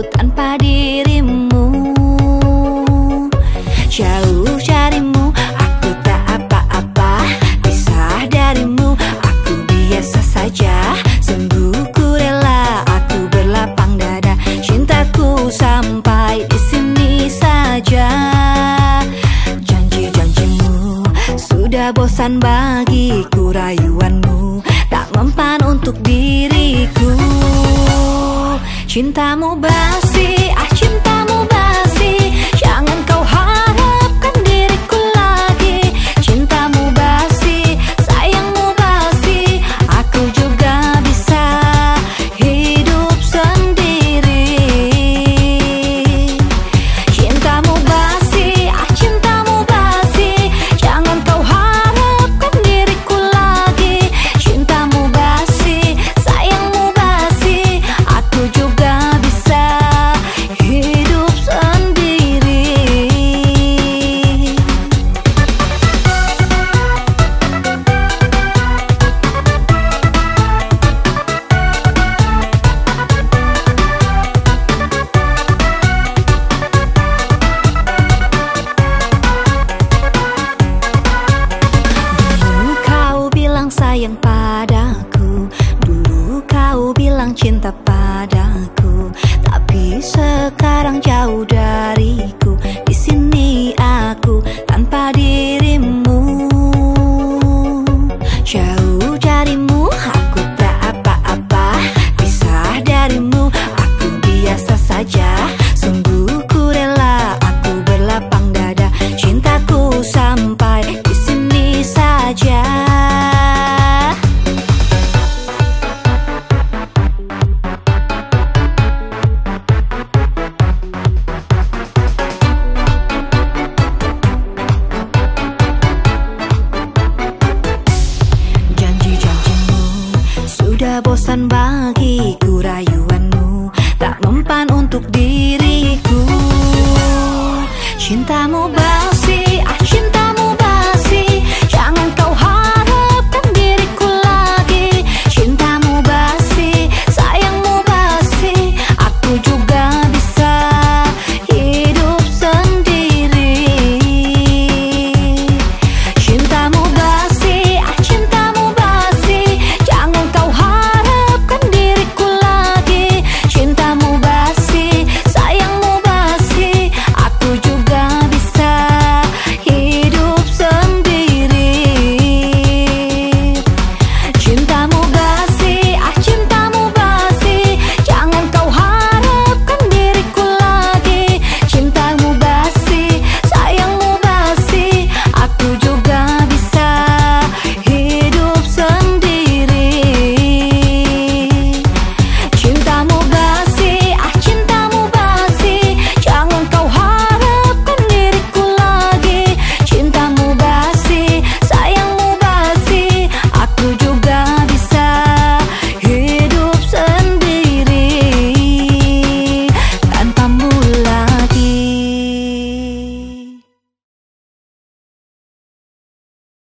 tanpa dirimu. Jauh darimu aku tak apa-apa, pisah darimu aku biasa saja. Sungguh ku rela aku berlapang dada, cintaku sampai di sini saja. Janji-janjimu sudah bosan bagiku, rayuanmu tak mempan untuk diriku. Cintamu basi, cintamu basi, jangan kau harapkan diriku lagi. Cintamu basi, sayangmu basi, aku juga bisa hidup sendiri. Cintamu basi, cintamu basi, jangan kau harapkan diriku lagi. Cintamu basi, sayangmu basi, aku juga bisa hidup sendiri. Dulu kau bilang sayang padaku, dulu kau bilang cinta padaku, tapi sekarang jauh dariku. Di sini aku tanpa dirimu. Jauh darimu aku tak apa-apa, pisah darimu aku biasa saja. Sungguh ku rela aku berlapang dada, cintaku sampai di sini saja. Janji-janjimu sudah bosan bagiku, rayuanmu tak mempan untuk diri.